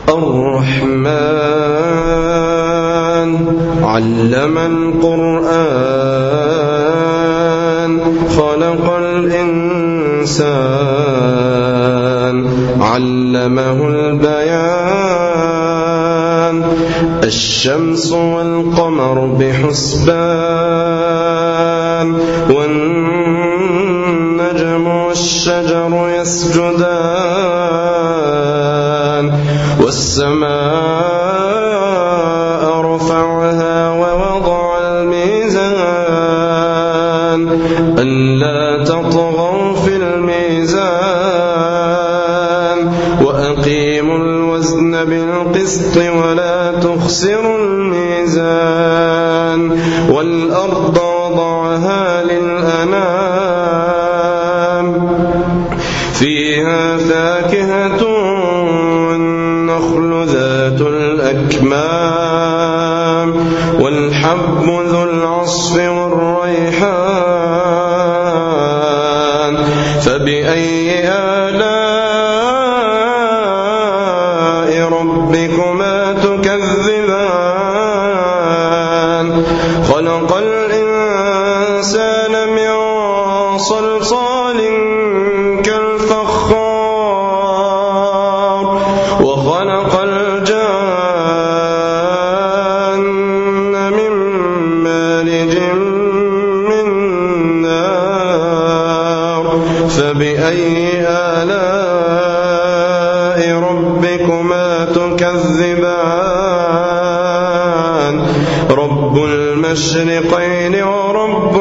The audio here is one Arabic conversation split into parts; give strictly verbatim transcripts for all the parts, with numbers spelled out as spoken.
الرحمن علم القرآن خلق الإنسان علمه البيان الشمس والقمر بحسبان والنجم والشجر يسجدان والسماء رفعها ووضع الميزان ألا تطغوا في الميزان وأقيموا الوزن بالقسط ولا تخسروا الميزان والأرض وضعها للأنام فيها فاكهة والنخل ذات الأكمام والحب ذو العصف والريحان فبأي آلاء ربكما تكذبان خلق الإنسان من صلصال كالفخار وخلق الجان من مارج من نار فبأي آلاء ربكما تكذبان رب المشرقين ورب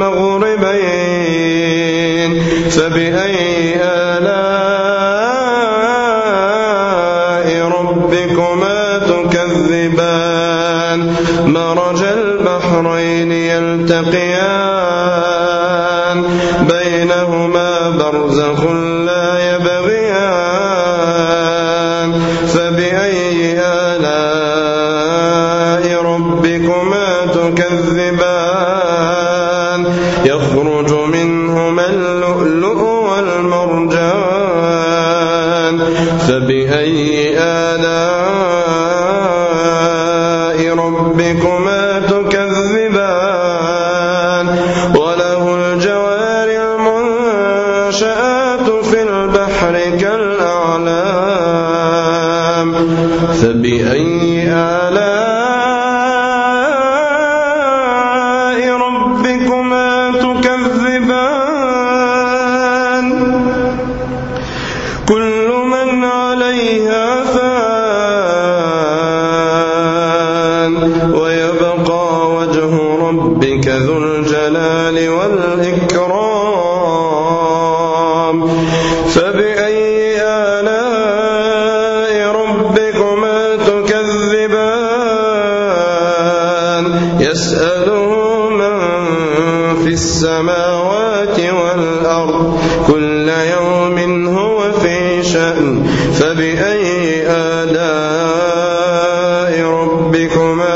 المغربين فبأي آلاء ربكما تكذبان مرج البحرين يلتقيان بينهما برزخ لا يبغيان فبأي آلاء ربكما تكذبان يخرج منهما اللؤلؤ والمرجان فبأي آلاء ربكما تكذبان وله الجوار المنشآت في البحر كالأعلام فبأي آلاء ربكما تكذبان كل من عليها فان ويبقى وجه ربك ذو الجلال والإكرام فبأي آلاء ربكما تكذبان يسأله من في السماوات والأرض كل يوم هو في شأن فبأي آلاء ربكما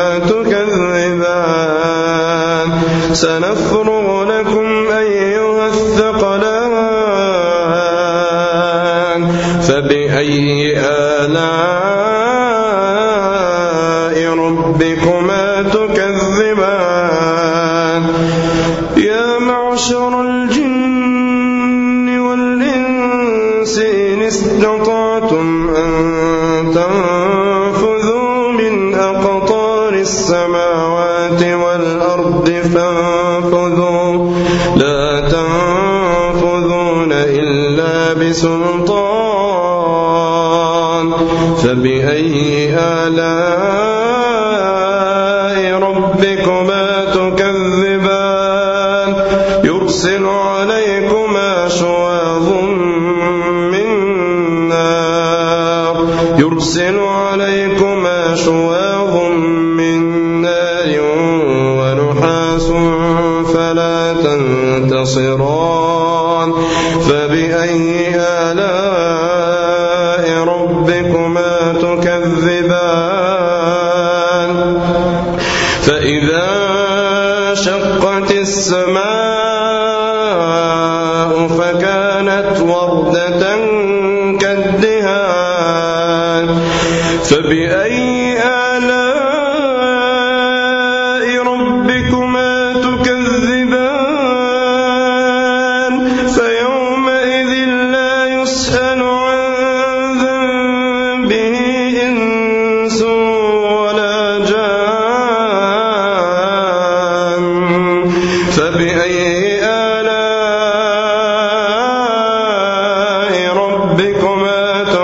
تكذبان سنفرغ لكم أيها الثقلان فبأي آلاء ربكما تكذبان يا معشر الجن والإنس إن استطعتم أن تنفذوا من أقطار السماوات والأرض فانفذوا لا تنفذون إلا بسلطان فبأي آلاء ربكما تكذبان يرسل عليكما شواظ من نار يرسل عليكما شواظ من نار ونحاس فلا تنتصران فبأي آلاء ربكما تكذبان فإذا شقت السماء فكانت وردة كالدهان فبأي آلاء ربكما تكذبان فيومئذ لا يسأل عن ذنبه إنس ولا جان فبأي آلاء ربكما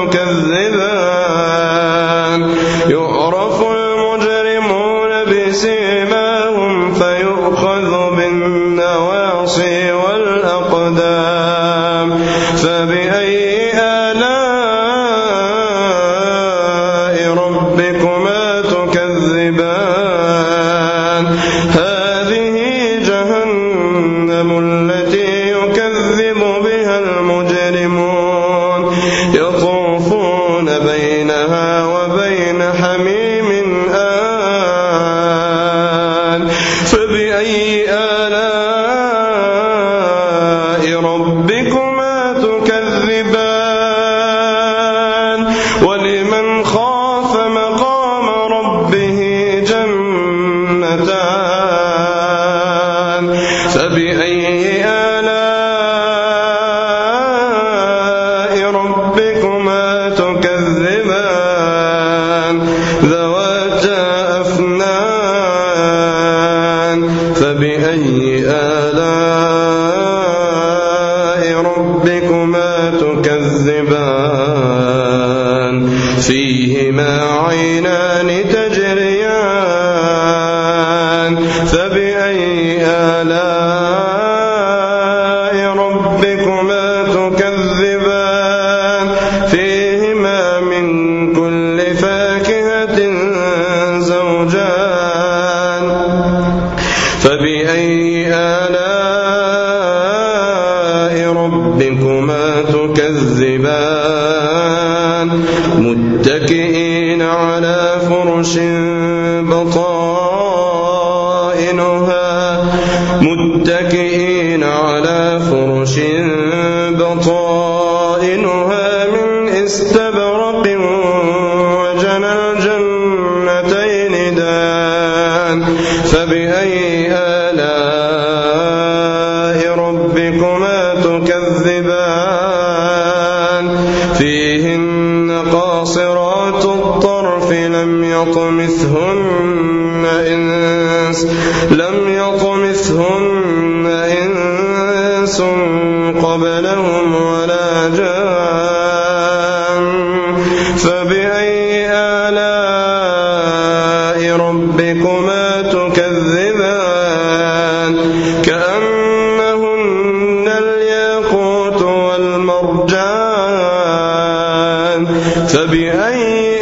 تكذبان يعرف المجرمون بسيماهم فيؤخذ بالنواصي والأقدام فبأي آلاء ربكما تكذبان هذه جهنم التي يكذب بها المجرمون يطوفون بينها وبين حميم آن فبأي آلاء ربكما تكذبان ولمن خاف مقام ربه جنتان فبأي آلاء ربكما تكذبان ذواتا أفنان فبأي آلاء ربكما تكذبان فيهما عينان تجريان فبأي آلاء ربكما تكذبان فيهما من كل فاكهة زوجان فبأي آلاء ربكما تكذبان متكئين على فرش بطائنها متكئين على فرش بطائنها من استبرق وجنى الجنتين دان فبأي آلاء ربكما تكذبان فيهن قاصرات الطرف لم يطمثهن إنس لم يطمثهن إنس قبلهم ولا جان فبأي آلاء ربكما تكذبان كأنهن الياقوت والمرجان فبأي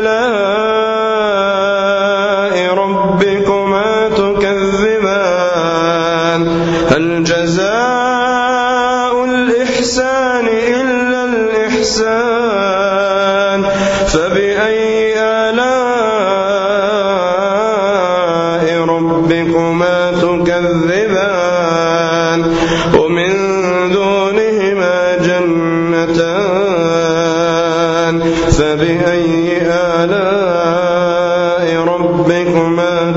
آلاء ربكما تكذبان هل جزاء الإحسان إلا الإحسان فبأي آلاء ربكما تكذبان ومن دونهما جنتان فبأي آلاء ربكما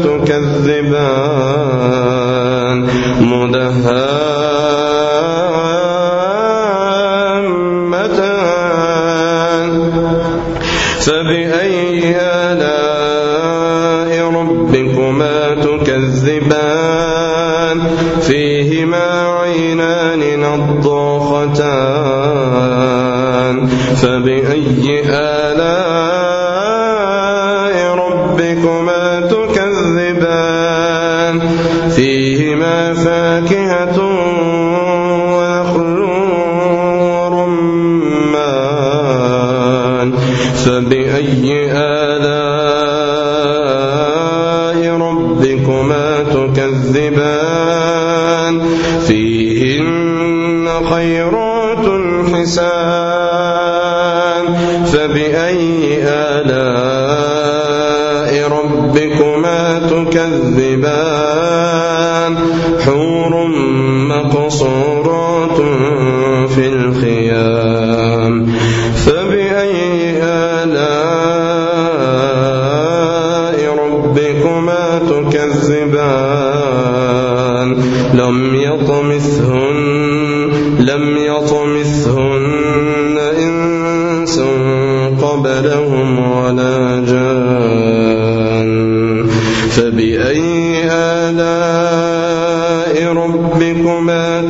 تكذبان مدهامتان فبأي آلاء ربكما تكذبان فيهما عينان نضاختان فبأي آلاء ربكما تكذبان فيهما فاكهة ونخل ورمان فبأي آلاء ربكما تكذبان فيهن خيرات حسان فبأي آلاء ربكما تكذبان حور مقصورات في الخيام فبأي آلاء ربكما تكذبان لم يطمثهن لم يطمثهن إنس قبلهم ولا جان فبأي آلاء ربكما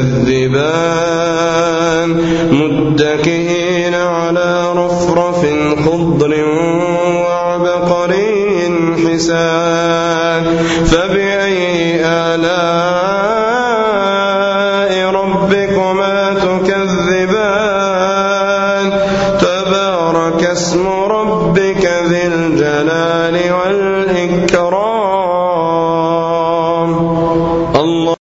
تكذبان متكئين على رفرف خضر وعبقري حسان فبأي آلاء ربكما تكذبان